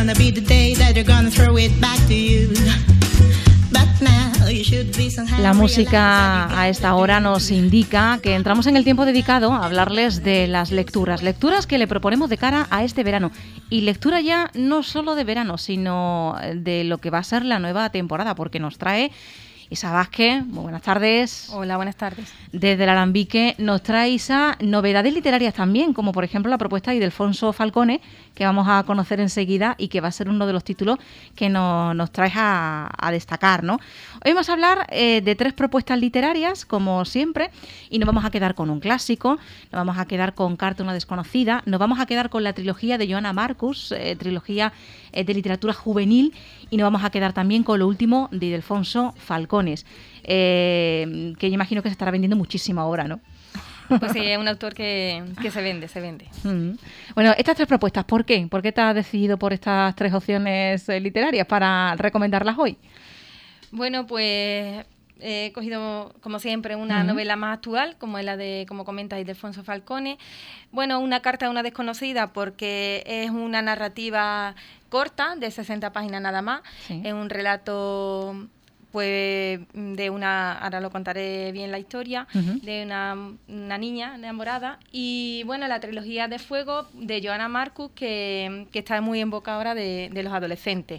gonna be the day that you're gonna throw it back to you. La música a esta hora nos indica que entramos en el tiempo dedicado a hablarles de las lecturas que le proponemos de cara a este verano. Y lectura ya no solo de verano, sino de lo que va a ser la nueva temporada, porque nos trae Isa Vázquez. Muy buenas tardes. Hola, buenas tardes. Desde el Alambique nos trae Isa novedades literarias también, como por ejemplo la propuesta de Ildefonso Falcone, que vamos a conocer enseguida y que va a ser uno de los títulos que nos traes a destacar, ¿no? Hoy vamos a hablar de 3 propuestas literarias, como siempre, y nos vamos a quedar con un clásico, nos vamos a quedar con Carta a una desconocida, nos vamos a quedar con la trilogía de Joana Marcus, trilogía de literatura juvenil, y nos vamos a quedar también con lo último de Ildefonso Falcone. Que yo imagino que se estará vendiendo muchísimo ahora, ¿no? Pues sí, es un autor que se vende. Bueno, estas 3 propuestas, ¿por qué? ¿Por qué te has decidido por estas 3 opciones literarias para recomendarlas hoy? Bueno, pues he cogido, como siempre, una novela más actual, como es la de, como comentas, Ildefonso Falcone. Bueno, Una carta a una desconocida, porque es una narrativa corta, de 60 páginas nada más. Sí. Es un relato, pues, de una, ahora lo contaré bien la historia, de una niña enamorada. Y bueno, la trilogía de Fuego de Joana Marcus, que está muy en boca ahora de los adolescentes.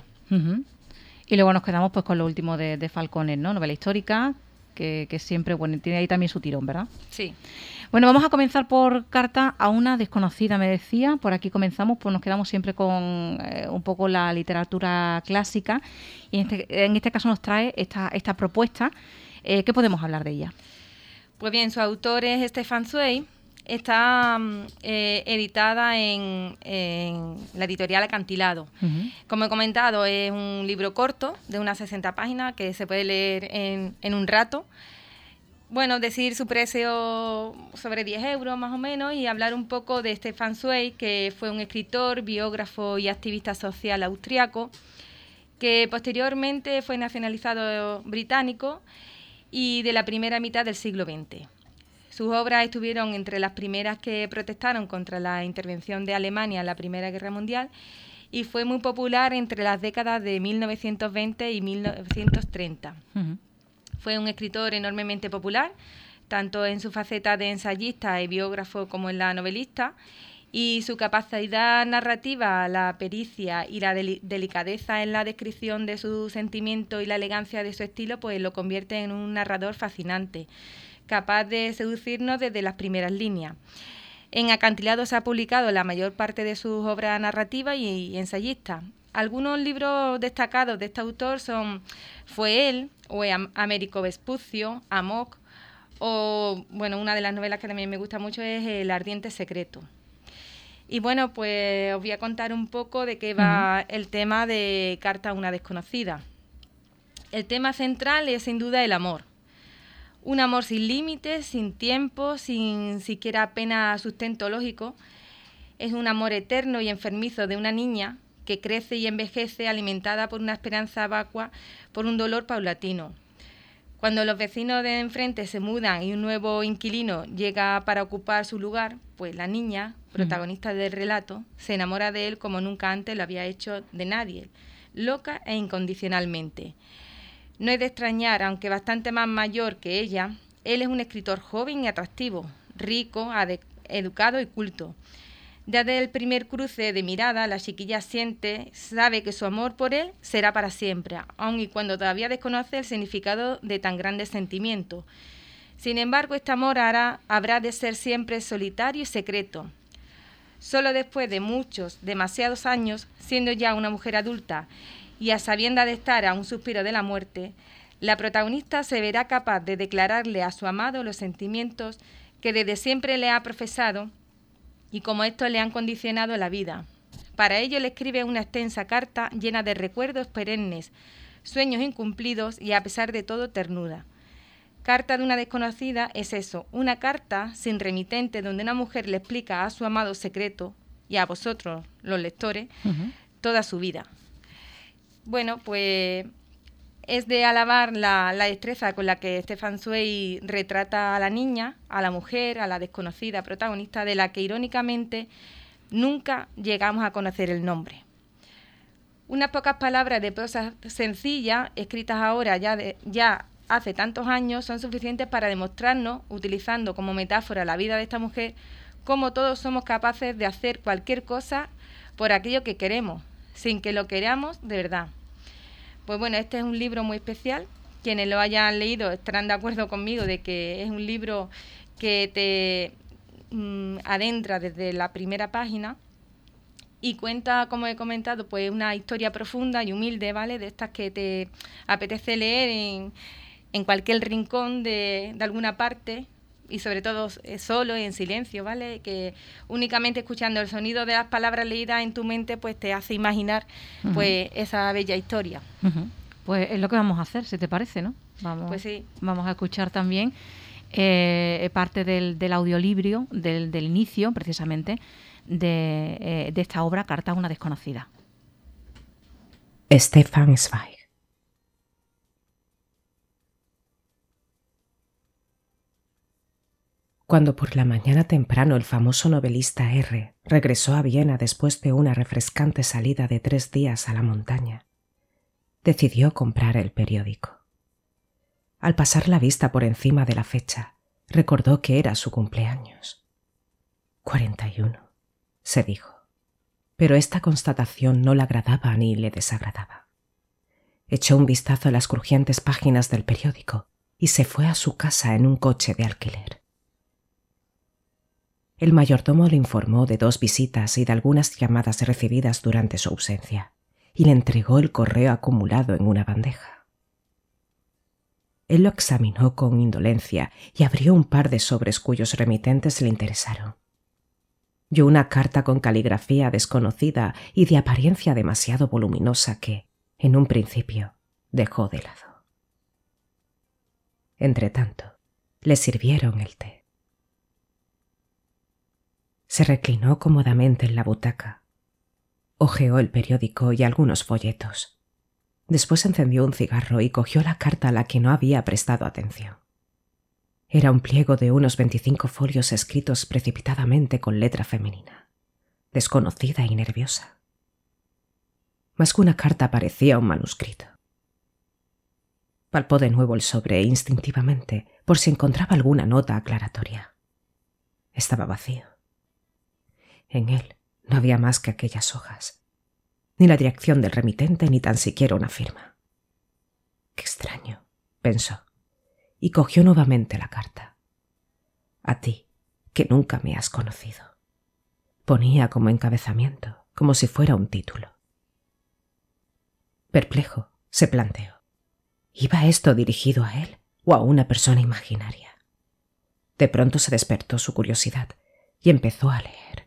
Y luego nos quedamos pues con lo último de Falcone, ¿no? Novela histórica, que siempre, bueno, tiene ahí también su tirón, ¿verdad? Sí. Bueno, vamos a comenzar por Carta a una desconocida, me decía. Por aquí comenzamos, pues nos quedamos siempre con un poco la literatura clásica. Y en este caso nos trae esta propuesta. ¿Qué podemos hablar de ella? Pues bien, su autor es Stefan Zweig. Está editada en la editorial Acantilado. Como he comentado, es un libro corto de unas 60 páginas que se puede leer en un rato. Bueno, decir su precio sobre 10 euros más o menos, y hablar un poco de Stefan Zweig, que fue un escritor, biógrafo y activista social austriaco, que posteriormente fue nacionalizado británico y de la primera mitad del siglo XX. Sus obras estuvieron entre las primeras que protestaron contra la intervención de Alemania en la Primera Guerra Mundial, y fue muy popular entre las décadas de 1920 y 1930. Fue un escritor enormemente popular, tanto en su faceta de ensayista y biógrafo como en la novelista, y su capacidad narrativa, la pericia y la delicadeza en la descripción de sus sentimientos y la elegancia de su estilo, pues lo convierte en un narrador fascinante, capaz de seducirnos desde las primeras líneas. En Acantilado se ha publicado la mayor parte de sus obras narrativas y ensayistas. Algunos libros destacados de este autor son Fue él, o Américo Vespucio, Amok, o bueno, una de las novelas que también me gusta mucho es El ardiente secreto. Y bueno, pues os voy a contar un poco de qué va el tema de Carta a una desconocida. El tema central es sin duda el amor. Un amor sin límites, sin tiempo, sin siquiera apenas sustento lógico. Es un amor eterno y enfermizo de una niña que crece y envejece alimentada por una esperanza vacua, por un dolor paulatino. Cuando los vecinos de enfrente se mudan y un nuevo inquilino llega para ocupar su lugar, pues la niña, protagonista del relato, se enamora de él como nunca antes lo había hecho de nadie, loca e incondicionalmente. No es de extrañar, aunque bastante más mayor que ella, él es un escritor joven y atractivo, rico, educado y culto. Desde el primer cruce de mirada, la chiquilla sabe que su amor por él será para siempre, aun y cuando todavía desconoce el significado de tan grandes sentimientos. Sin embargo, este amor habrá de ser siempre solitario y secreto. Solo después de demasiados años, siendo ya una mujer adulta y a sabiendas de estar a un suspiro de la muerte, la protagonista se verá capaz de declararle a su amado los sentimientos que desde siempre le ha profesado y como estos le han condicionado la vida. Para ello le escribe una extensa carta llena de recuerdos perennes, sueños incumplidos y a pesar de todo ternura. Carta de una desconocida es eso, una carta sin remitente donde una mujer le explica a su amado secreto y a vosotros, los lectores, toda su vida. Bueno, pues es de alabar la destreza con la que Stefan Zweig retrata a la niña, a la mujer, a la desconocida protagonista, de la que irónicamente nunca llegamos a conocer el nombre. Unas pocas palabras de prosa sencilla, escritas ahora ya hace tantos años, son suficientes para demostrarnos, utilizando como metáfora la vida de esta mujer, cómo todos somos capaces de hacer cualquier cosa por aquello que queremos, sin que lo queramos de verdad. Pues bueno, este es un libro muy especial. Quienes lo hayan leído estarán de acuerdo conmigo de que es un libro que te adentra desde la primera página y cuenta, como he comentado, pues una historia profunda y humilde, ¿vale? De estas que te apetece leer en cualquier rincón de alguna parte, y sobre todo solo y en silencio, ¿vale? Que únicamente escuchando el sonido de las palabras leídas en tu mente pues te hace imaginar pues esa bella historia. Pues es lo que vamos a hacer, si te parece, ¿no? Pues sí. Vamos a escuchar también parte del audiolibro, del inicio, precisamente, de esta obra, Carta a una desconocida. Stefan Zweig. Cuando por la mañana temprano el famoso novelista R. regresó a Viena después de una refrescante salida de 3 días a la montaña, decidió comprar el periódico. Al pasar la vista por encima de la fecha, recordó que era su cumpleaños. 41, se dijo. Pero esta constatación no le agradaba ni le desagradaba. Echó un vistazo a las crujientes páginas del periódico y se fue a su casa en un coche de alquiler. El mayordomo le informó de 2 visitas y de algunas llamadas recibidas durante su ausencia, y le entregó el correo acumulado en una bandeja. Él lo examinó con indolencia y abrió un par de sobres cuyos remitentes le interesaron. Vio una carta con caligrafía desconocida y de apariencia demasiado voluminosa que, en un principio, dejó de lado. Entretanto, le sirvieron el té. Se reclinó cómodamente en la butaca. Hojeó el periódico y algunos folletos. Después encendió un cigarro y cogió la carta a la que no había prestado atención. Era un pliego de unos 25 folios escritos precipitadamente con letra femenina, desconocida y nerviosa. Más que una carta parecía un manuscrito. Palpó de nuevo el sobre instintivamente por si encontraba alguna nota aclaratoria. Estaba vacío. En él no había más que aquellas hojas, ni la dirección del remitente ni tan siquiera una firma. «Qué extraño», pensó, y cogió nuevamente la carta. «A ti, que nunca me has conocido». Ponía como encabezamiento, como si fuera un título. Perplejo, se planteó. ¿Iba esto dirigido a él o a una persona imaginaria? De pronto se despertó su curiosidad y empezó a leer.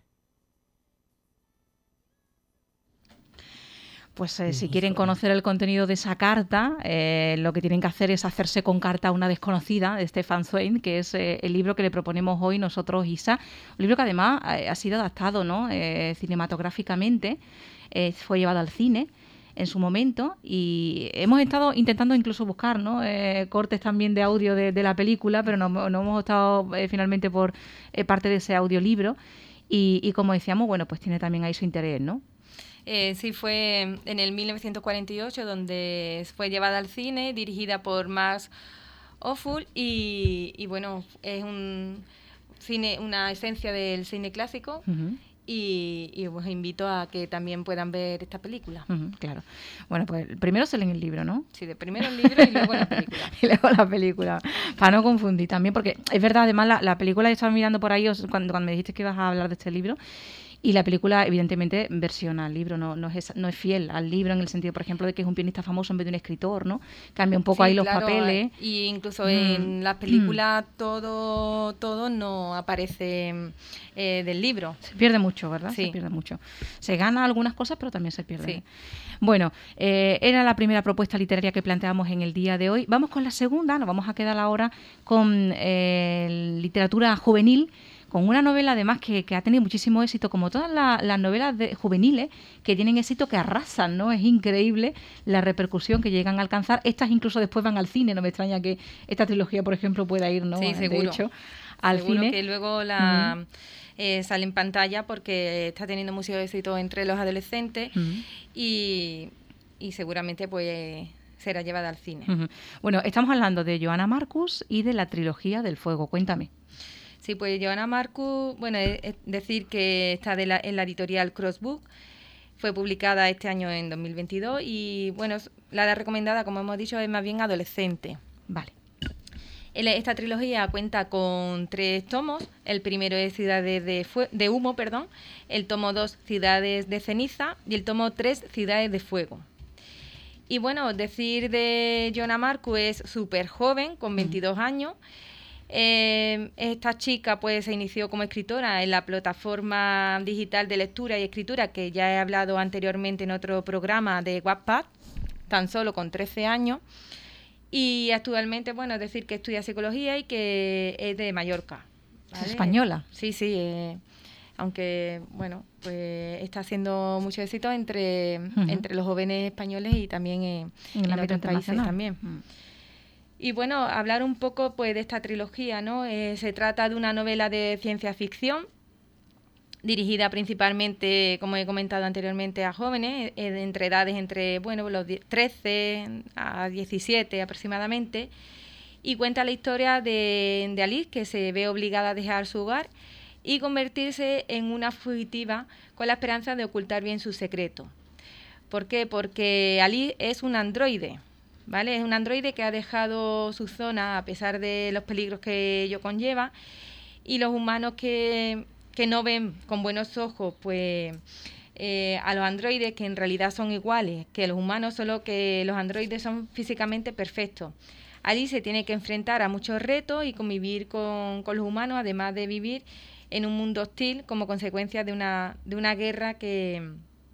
Pues si quieren conocer el contenido de esa carta, lo que tienen que hacer es hacerse con Carta a una desconocida, de Stefan Zweig, que es el libro que le proponemos hoy nosotros, Isa. Un libro que además ha sido adaptado, ¿no? Cinematográficamente, fue llevado al cine en su momento y hemos estado intentando incluso buscar, ¿no? Cortes también de audio de la película, pero no hemos estado finalmente por parte de ese audiolibro y como decíamos, bueno, pues tiene también ahí su interés, ¿no? Sí, fue en el 1948 donde fue llevada al cine, dirigida por Max Ophüls y bueno, es una esencia del cine clásico. Uh-huh. Y os invito a que también puedan ver esta película. Claro. Bueno, pues primero se leen el libro, ¿no? Sí, primero el libro y luego la película. Y luego la película, para no confundir también, porque es verdad, además la película, yo estaba mirando por ahí cuando me dijiste que ibas a hablar de este libro, y la película, evidentemente, versiona al libro, no es fiel al libro en el sentido, por ejemplo, de que es un pianista famoso en vez de un escritor, ¿no? Cambia un poco ahí los papeles. Y incluso en las películas todo no aparece del libro. Se pierde mucho, ¿verdad? Sí. Se pierde mucho. Se gana algunas cosas, pero también se pierde. Sí. Bueno, era la primera propuesta literaria que planteamos en el día de hoy. Vamos con la segunda, nos vamos a quedar ahora con literatura juvenil, con una novela además que ha tenido muchísimo éxito, como todas las novelas juveniles que tienen éxito, que arrasan, ¿no? Es increíble la repercusión que llegan a alcanzar. Estas incluso después van al cine, no me extraña que esta trilogía, por ejemplo, pueda ir, ¿no? Sí, seguro. De hecho, al Seguro cine. que luego sale en pantalla porque está teniendo mucho éxito entre los adolescentes y seguramente pues será llevada al cine. Bueno, estamos hablando de Johanna Marcus y de la trilogía del fuego. Cuéntame. Sí, pues Johanna Marcus, bueno, es decir que está en la editorial Crossbook, fue publicada este año en 2022 y bueno, la recomendada, como hemos dicho, es más bien adolescente. Vale. Esta trilogía cuenta con 3 tomos. El primero es Ciudades de Humo, el tomo 2 Ciudades de Ceniza y el tomo 3 Ciudades de Fuego. Y bueno, decir de Johanna Marcus es súper joven, con 22 años. Esta chica pues se inició como escritora en la plataforma digital de lectura y escritura que ya he hablado anteriormente en otro programa de Wattpad, tan solo con 13 años. Y actualmente, bueno, decir que estudia psicología y que es de Mallorca, ¿vale? ¿Es española? Sí, aunque, bueno, pues está haciendo mucho éxito entre los jóvenes españoles y también en otros países también. Y bueno, hablar un poco pues de esta trilogía, ¿no? Se trata de una novela de ciencia ficción dirigida principalmente, como he comentado anteriormente, a jóvenes, entre edades entre los 13 a 17 aproximadamente, y cuenta la historia de Alice, que se ve obligada a dejar su hogar y convertirse en una fugitiva con la esperanza de ocultar bien su secreto. ¿Por qué? Porque Alice es un androide, ¿vale? Es un androide que ha dejado su zona a pesar de los peligros que ello conlleva, y los humanos que no ven con buenos ojos pues a los androides, que en realidad son iguales que los humanos, solo que los androides son físicamente perfectos. Alice se tiene que enfrentar a muchos retos y convivir con los humanos, además de vivir en un mundo hostil como consecuencia de una guerra que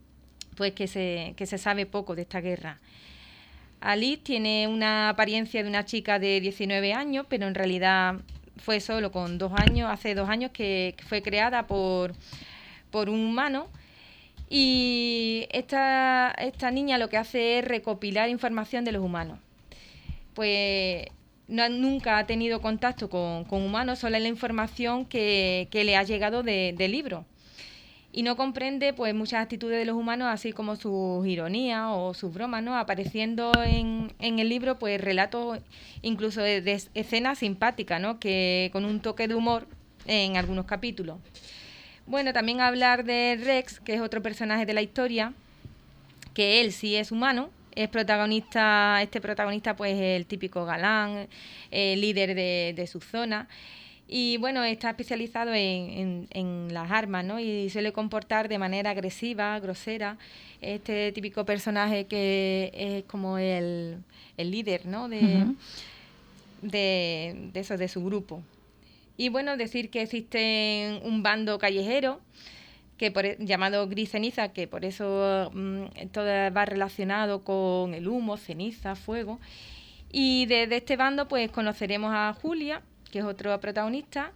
se sabe poco de esta guerra. Alice tiene una apariencia de una chica de 19 años, pero en realidad fue solo con 2 años, hace 2 años que fue creada por un humano, y esta niña lo que hace es recopilar información de los humanos. Pues nunca ha tenido contacto con humanos, solo la información que le ha llegado de libros. Y no comprende pues muchas actitudes de los humanos, así como sus ironías o sus bromas, ¿no? Apareciendo en el libro pues relatos incluso de escenas simpáticas, ¿no? Que con un toque de humor en algunos capítulos. Bueno, también hablar de Rex, que es otro personaje de la historia, que él sí es humano, es protagonista. Este protagonista pues es el típico galán, líder de su zona. Y bueno, está especializado en las armas, ¿no? Y suele comportar de manera agresiva, grosera. Este típico personaje que es como el líder, ¿no? De su grupo. Y bueno, decir que existe un bando callejero llamado Gris Ceniza, que por eso todo va relacionado con el humo, ceniza, fuego. Y de este bando pues conoceremos a Julia, que es otro protagonista,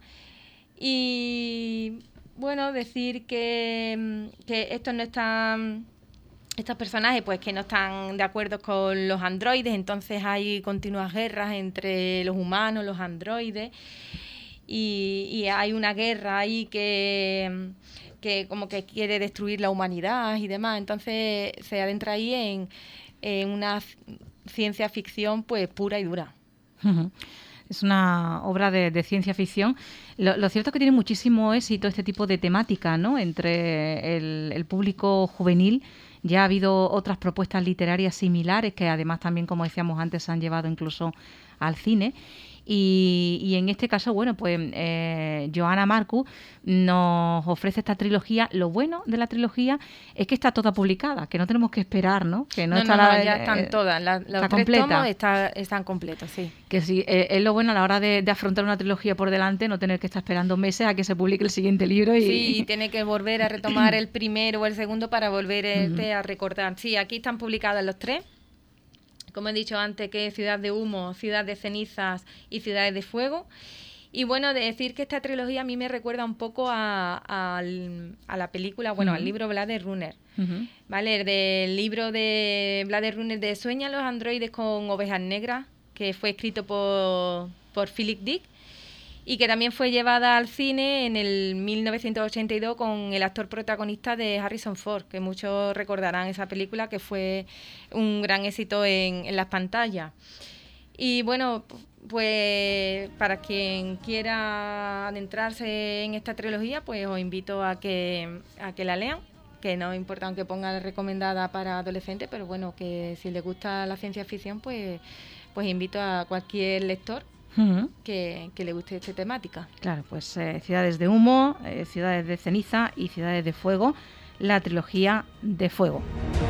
y bueno, decir que estos personajes pues que no están de acuerdo con los androides, entonces hay continuas guerras entre los humanos, los androides, y hay una guerra ahí que como que quiere destruir la humanidad y demás, entonces se adentra ahí en una ciencia ficción pues pura y dura. Es una obra de ciencia ficción. Lo cierto es que tiene muchísimo éxito este tipo de temática, ¿no? Entre el público juvenil. Ya ha habido otras propuestas literarias similares que además también, como decíamos antes, se han llevado incluso al cine. Y en este caso, bueno, pues Johanna Marcus nos ofrece esta trilogía. Lo bueno de la trilogía es que está toda publicada, que no tenemos que esperar, ¿no? Que ya están todas. Los 3 tomos están completos, sí. Que sí, es lo bueno a la hora de afrontar una trilogía por delante, no tener que estar esperando meses a que se publique el siguiente libro. Sí, y tiene que volver a retomar el primero o el segundo para volver a recordar. Sí, aquí están publicadas los 3. Como he dicho antes, que es Ciudad de Humo, Ciudad de Cenizas y Ciudades de Fuego. Y bueno, de decir que esta trilogía a mí me recuerda un poco a la película, al libro Blade Runner. ¿Vale? Del libro de Blade Runner de Sueñan los androides con ovejas negras, que fue escrito por Philip Dick. y que también fue llevada al cine en el 1982 con el actor protagonista de Harrison Ford, que muchos recordarán esa película, que fue un gran éxito en las pantallas. Y bueno, pues para quien quiera adentrarse en esta trilogía, pues os invito a que la lean, que no importa aunque ponga recomendada para adolescentes, pero bueno, que si les gusta la ciencia ficción, pues invito a cualquier lector que le guste esta temática. Claro, pues Ciudades de Humo, Ciudades de Ceniza y Ciudades de Fuego, la trilogía de Fuego.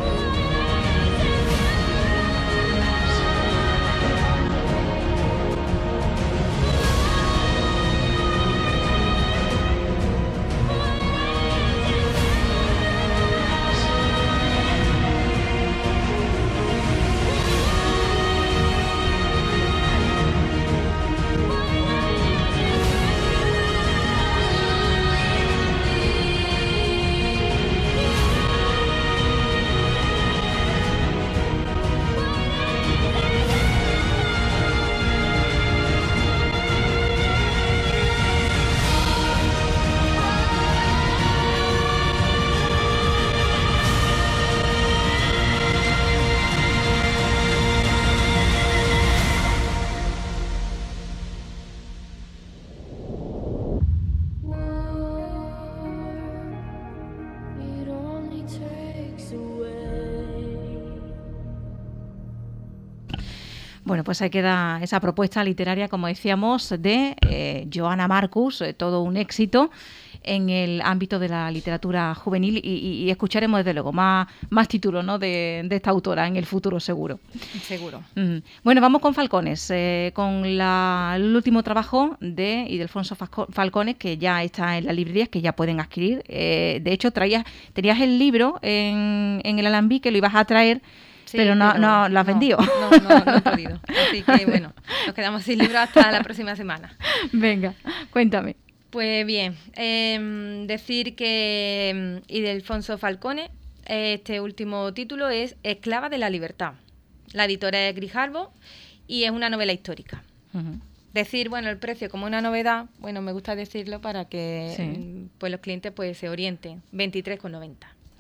Bueno, pues ahí queda esa propuesta literaria, como decíamos, de Johanna Marcus, todo un éxito en el ámbito de la literatura juvenil y escucharemos desde luego más títulos, ¿no?, de esta autora en el futuro seguro. Seguro. Bueno, vamos con Falcones, con el último trabajo de Ildefonso Falcones, que ya está en las librerías, que ya pueden adquirir. De hecho, tenías el libro en el alambique, lo ibas a traer. Sí, pero no lo has vendido. No he podido. Así que bueno, nos quedamos sin libro hasta la próxima semana. Venga, cuéntame. Pues bien, decir que Ildefonso Falcones, este último título es Esclava de la Libertad. La editora es Grijalbo y es una novela histórica. Decir, bueno, el precio como una novedad, bueno, me gusta decirlo para que pues los clientes pues se orienten. 23,90.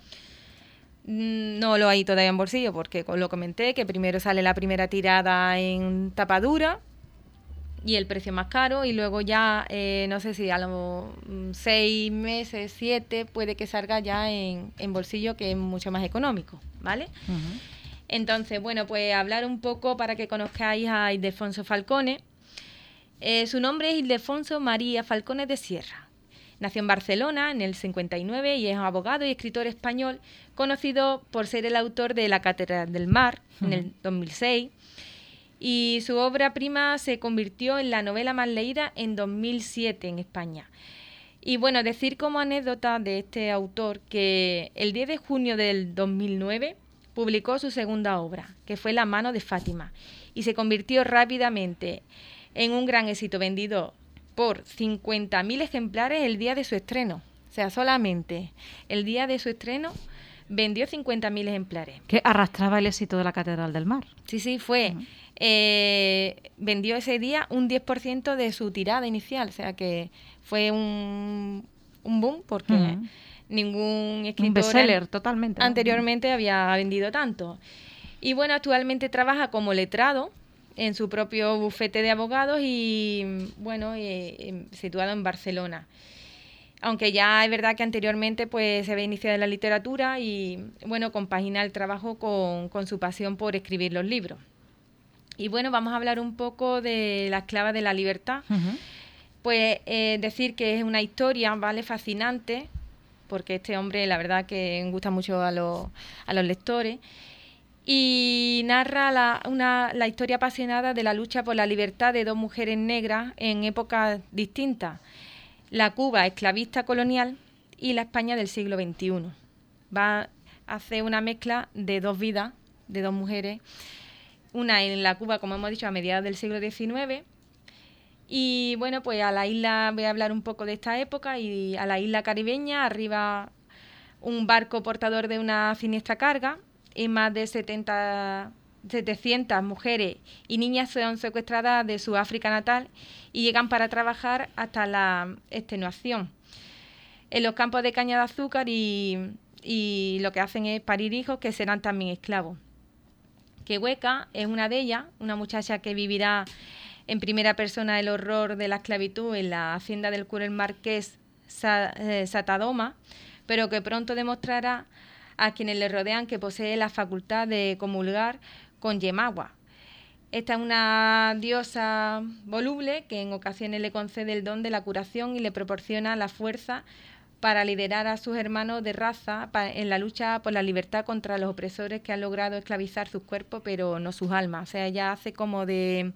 No lo hay todavía en bolsillo porque lo comenté, que primero sale la primera tirada en tapadura y el precio más caro, y luego ya, no sé si a los 6 meses, 7, puede que salga ya en bolsillo, que es mucho más económico, ¿vale? Entonces, bueno, pues hablar un poco para que conozcáis a Ildefonso Falcones. Su nombre es Ildefonso María Falcones de Sierra. Nació en Barcelona en el 59 y es abogado y escritor español, conocido por ser el autor de La Catedral del Mar en el 2006, y su obra prima se convirtió en la novela más leída en 2007 en España. Y bueno, decir como anécdota de este autor que el 10 de junio del 2009 publicó su segunda obra, que fue La mano de Fátima, y se convirtió rápidamente en un gran éxito, vendido por 50.000 ejemplares el día de su estreno. O sea, solamente el día de su estreno vendió 50.000 ejemplares. Que arrastraba el éxito de La Catedral del Mar. Sí, fue. Vendió ese día un 10% de su tirada inicial. O sea, que fue un boom porque ningún escritor un bestseller, totalmente, anteriormente había vendido tanto. Y bueno, actualmente trabaja como letrado en su propio bufete de abogados y, bueno, situado en Barcelona. Aunque ya es verdad que anteriormente pues se había iniciado en la literatura y, bueno, compagina el trabajo con su pasión por escribir los libros. Y, bueno, vamos a hablar un poco de La esclava de la libertad. Pues decir que es una historia, ¿vale?, fascinante, porque este hombre, la verdad, que gusta mucho a los lectores. Y narra la historia apasionada de la lucha por la libertad de dos mujeres negras en épocas distintas: la Cuba esclavista colonial y la España del siglo XXI. Va a hacer una mezcla de dos vidas, de dos mujeres, una en la Cuba, como hemos dicho, a mediados del siglo XIX, y bueno, pues a la isla, voy a hablar un poco de esta época, y a la isla caribeña arriba un barco portador de una siniestra carga, y más de 70 700 mujeres y niñas son secuestradas de su África natal y llegan para trabajar hasta la extenuación en los campos de caña de azúcar y lo que hacen es parir hijos que serán también esclavos. Quehueca es una de ellas, una muchacha que vivirá en primera persona el horror de la esclavitud en la hacienda del cura el marqués Satadoma, pero que pronto demostrará a quienes le rodean que posee la facultad de comulgar con Yemagua. Esta es una diosa voluble que en ocasiones le concede el don de la curación y le proporciona la fuerza para liderar a sus hermanos de raza en la lucha por la libertad contra los opresores que han logrado esclavizar sus cuerpos, pero no sus almas. O sea, ella hace como de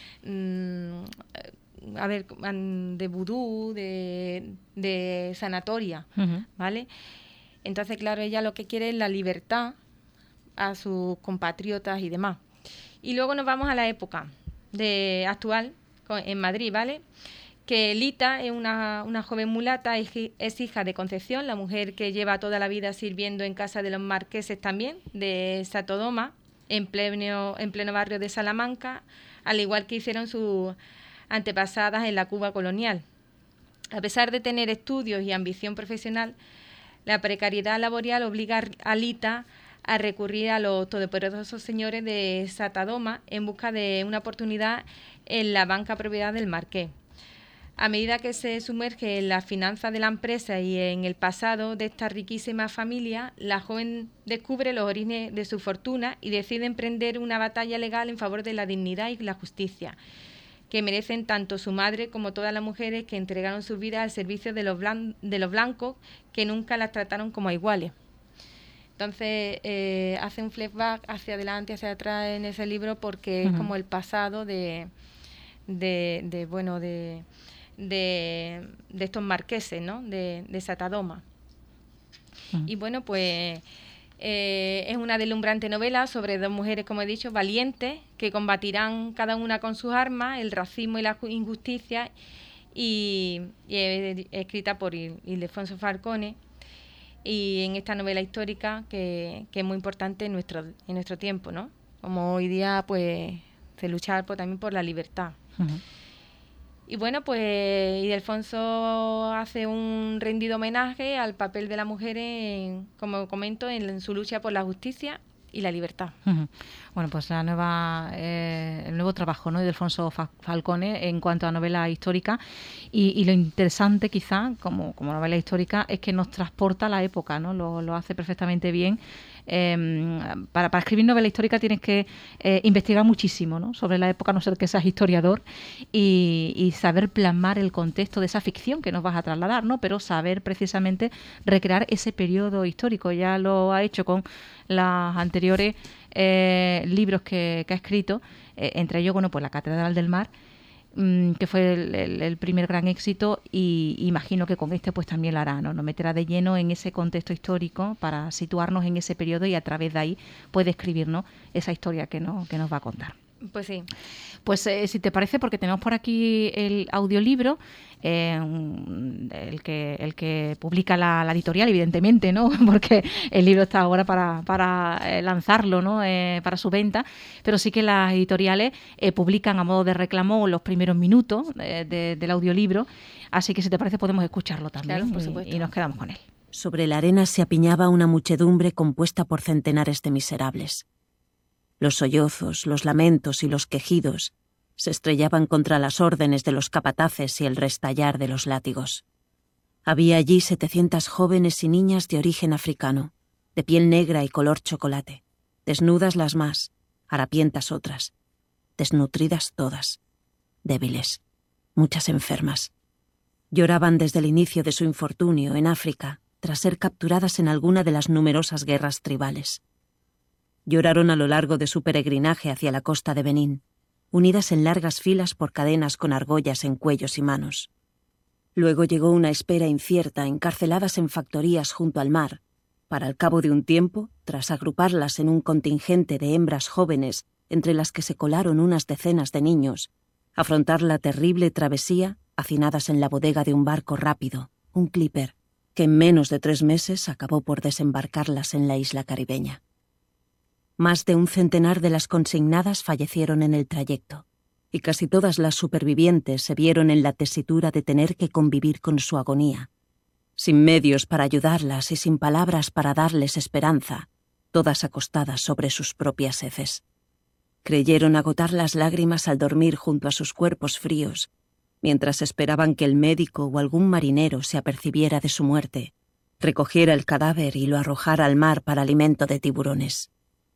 vudú, de sanatoria, ¿vale? Entonces, claro, ella lo que quiere es la libertad a sus compatriotas y demás. Y luego nos vamos a la época actual, en Madrid, ¿vale? Que Lita es una joven mulata, es hija de Concepción, la mujer que lleva toda la vida sirviendo en casa de los marqueses también, de Satodoma, en pleno barrio de Salamanca, al igual que hicieron sus antepasadas en la Cuba colonial. A pesar de tener estudios y ambición profesional, la precariedad laboral obliga a Lita a recurrir a los todopoderosos señores de Satodoma en busca de una oportunidad en la banca propiedad del marqués. A medida que se sumerge en las finanzas de la empresa y en el pasado de esta riquísima familia, la joven descubre los orígenes de su fortuna y decide emprender una batalla legal en favor de la dignidad y la justicia, que merecen tanto su madre como todas las mujeres que entregaron su vida al servicio de los blancos, que nunca las trataron como a iguales. Entonces, hace un flashback hacia adelante, hacia atrás en ese libro, porque es como el pasado de estos marqueses, ¿no? de Satodoma. Y bueno, pues es una deslumbrante novela sobre dos mujeres, como he dicho, valientes, que combatirán cada una con sus armas el racismo y la injusticia, y es escrita por Ildefonso Falcone, y en esta novela histórica que es muy importante en nuestro tiempo, ¿no? Como hoy día pues se lucha también por la libertad. Y bueno, pues Ildefonso hace un rendido homenaje al papel de la mujer, como comento, en su lucha por la justicia y la libertad. Bueno, pues el nuevo trabajo, ¿no?, de Ildefonso Falcone en cuanto a novela histórica, y lo interesante quizá como novela histórica es que nos transporta a la época, ¿no? Lo hace perfectamente bien. Para escribir novela histórica tienes que investigar muchísimo, ¿no?, sobre la época, a no ser que seas historiador, y saber plasmar el contexto de esa ficción que nos vas a trasladar, ¿no?, pero saber precisamente recrear ese periodo histórico. Ya lo ha hecho con las anteriores libros que ha escrito, entre ellos, bueno, pues La Catedral del Mar, que fue el primer gran éxito, y imagino que con este pues también lo hará, ¿no? Nos meterá de lleno en ese contexto histórico para situarnos en ese periodo, y a través de ahí puede escribirnos esa historia que nos va a contar. Pues sí. Pues si te parece, porque tenemos por aquí el audiolibro, el que publica la editorial, evidentemente, ¿no? Porque el libro está ahora para lanzarlo, ¿no?, para su venta, pero sí que las editoriales publican a modo de reclamo los primeros minutos del audiolibro, así que si te parece podemos escucharlo también. Claro, por supuesto. Y nos quedamos con él. Sobre la arena se apiñaba una muchedumbre compuesta por centenares de miserables. Los sollozos, los lamentos y los quejidos se estrellaban contra las órdenes de los capataces y el restallar de los látigos. Había allí 700 jóvenes y niñas de origen africano, de piel negra y color chocolate, desnudas las más, harapientas otras, desnutridas todas, débiles, muchas enfermas. Lloraban desde el inicio de su infortunio en África, tras ser capturadas en alguna de las numerosas guerras tribales. Lloraron a lo largo de su peregrinaje hacia la costa de Benín, unidas en largas filas por cadenas con argollas en cuellos y manos. Luego llegó una espera incierta, encarceladas en factorías junto al mar, para al cabo de un tiempo, tras agruparlas en un contingente de hembras jóvenes, entre las que se colaron unas decenas de niños, afrontar la terrible travesía hacinadas en la bodega de un barco rápido, un clipper, que en menos de 3 meses acabó por desembarcarlas en la isla caribeña. Más de un centenar de las consignadas fallecieron en el trayecto, y casi todas las supervivientes se vieron en la tesitura de tener que convivir con su agonía. Sin medios para ayudarlas y sin palabras para darles esperanza, todas acostadas sobre sus propias heces. Creyeron agotar las lágrimas al dormir junto a sus cuerpos fríos, mientras esperaban que el médico o algún marinero se apercibiera de su muerte, recogiera el cadáver y lo arrojara al mar para alimento de tiburones.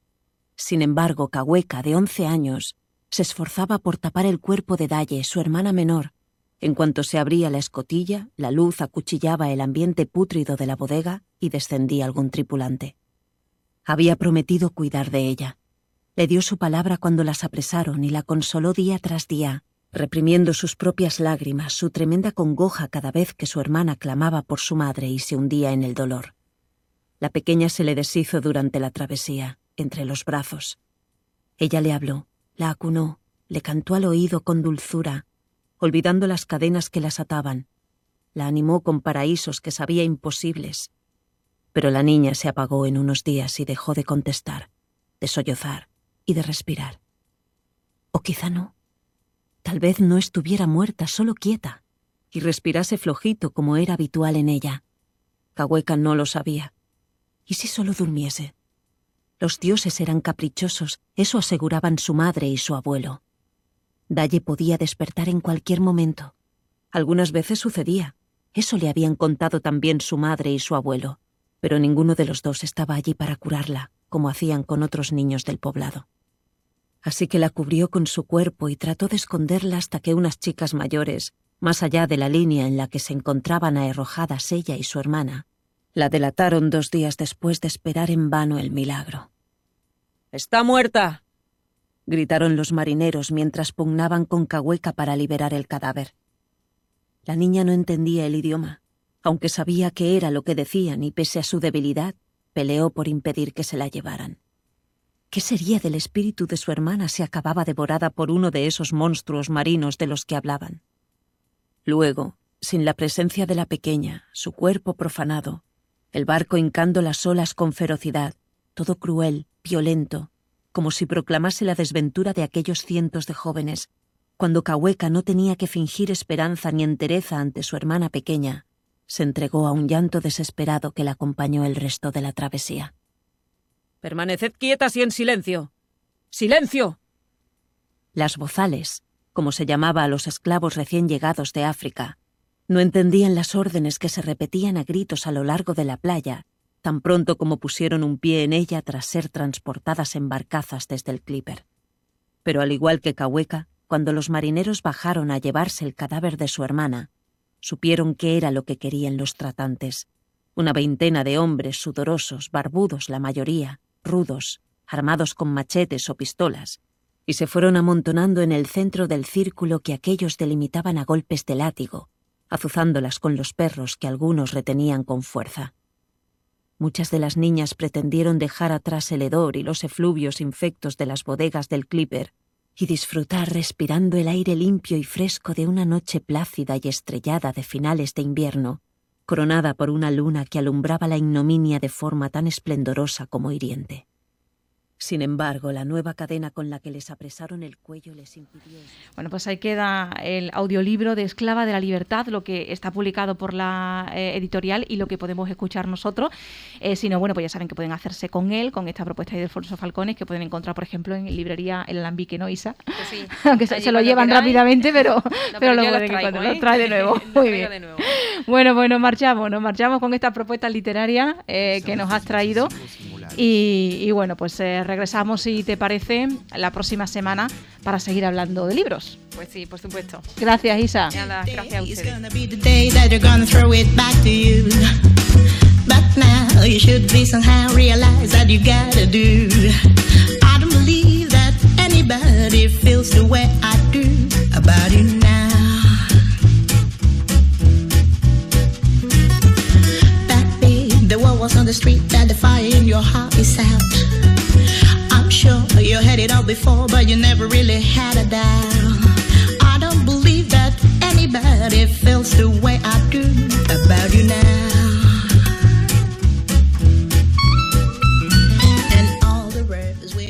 Sin embargo, Cahueca, de 11 años, se esforzaba por tapar el cuerpo de Daye, su hermana menor. En cuanto se abría la escotilla, la luz acuchillaba el ambiente pútrido de la bodega y descendía algún tripulante. Había prometido cuidar de ella. Le dio su palabra cuando las apresaron y la consoló día tras día, reprimiendo sus propias lágrimas, su tremenda congoja cada vez que su hermana clamaba por su madre y se hundía en el dolor. La pequeña se le deshizo durante la travesía, entre los brazos. Ella le habló, la acunó, le cantó al oído con dulzura, olvidando las cadenas que las ataban. La animó con paraísos que sabía imposibles. Pero la niña se apagó en unos días y dejó de contestar, de sollozar y de respirar. O quizá no. Tal vez no estuviera muerta, solo quieta, y respirase flojito como era habitual en ella. Cahueca no lo sabía. ¿Y si solo durmiese? Los dioses eran caprichosos, eso aseguraban su madre y su abuelo. Daye podía despertar en cualquier momento. Algunas veces sucedía. Eso le habían contado también su madre y su abuelo, pero ninguno de los dos estaba allí para curarla, como hacían con otros niños del poblado. Así que la cubrió con su cuerpo y trató de esconderla hasta que unas chicas mayores, más allá de la línea en la que se encontraban arrojadas ella y su hermana, la delataron 2 días después de esperar en vano el milagro. «¡Está muerta!», gritaron los marineros mientras pugnaban con Cahueca para liberar el cadáver. La niña no entendía el idioma, aunque sabía qué era lo que decían y pese a su debilidad, peleó por impedir que se la llevaran. ¿Qué sería del espíritu de su hermana si acababa devorada por uno de esos monstruos marinos de los que hablaban? Luego, sin la presencia de la pequeña, su cuerpo profanado, el barco hincando las olas con ferocidad, todo cruel, violento, como si proclamase la desventura de aquellos cientos de jóvenes, cuando Cahueca no tenía que fingir esperanza ni entereza ante su hermana pequeña, se entregó a un llanto desesperado que la acompañó el resto de la travesía. «¡Permaneced quietas y en silencio! ¡Silencio!». Las bozales, como se llamaba a los esclavos recién llegados de África, no entendían las órdenes que se repetían a gritos a lo largo de la playa, tan pronto como pusieron un pie en ella tras ser transportadas en barcazas desde el Clipper. Pero al igual que Cahueca, cuando los marineros bajaron a llevarse el cadáver de su hermana, supieron qué era lo que querían los tratantes. Una veintena de hombres sudorosos, barbudos la mayoría, rudos, armados con machetes o pistolas, y se fueron amontonando en el centro del círculo que aquellos delimitaban a golpes de látigo, azuzándolas con los perros que algunos retenían con fuerza. Muchas de las niñas pretendieron dejar atrás el hedor y los efluvios infectos de las bodegas del Clipper y disfrutar respirando el aire limpio y fresco de una noche plácida y estrellada de finales de invierno, coronada por una luna que alumbraba la ignominia de forma tan esplendorosa como hiriente. Sin embargo, la nueva cadena con la que les apresaron el cuello les impidió... Bueno, pues ahí queda el audiolibro de Esclava de la Libertad, lo que está publicado por la editorial y lo que podemos escuchar nosotros. Si no, bueno, pues ya saben que pueden hacerse con él, con esta propuesta de Ildefonso Falcones, que pueden encontrar, por ejemplo, en librería El Alambique, ¿no, Isa? Pues sí. Aunque se lo llevan rápidamente, pero lo pueden encontrar. Los trae de nuevo. Muy bien. De nuevo. Bueno, pues nos marchamos con estas propuestas literarias que nos has traído. Y bueno, pues regresamos, si te parece, la próxima semana para seguir hablando de libros. Pues sí, por supuesto. Gracias, Isa. Nada, gracias a ustedes. But now you should be somehow realize that you gotta do. I don't believe that anybody feels the way I do about you now. The war was on the street, that the fire in your heart is out. I'm sure you had it all before, but you never really had a doubt. I don't believe that anybody feels the way I do about you now.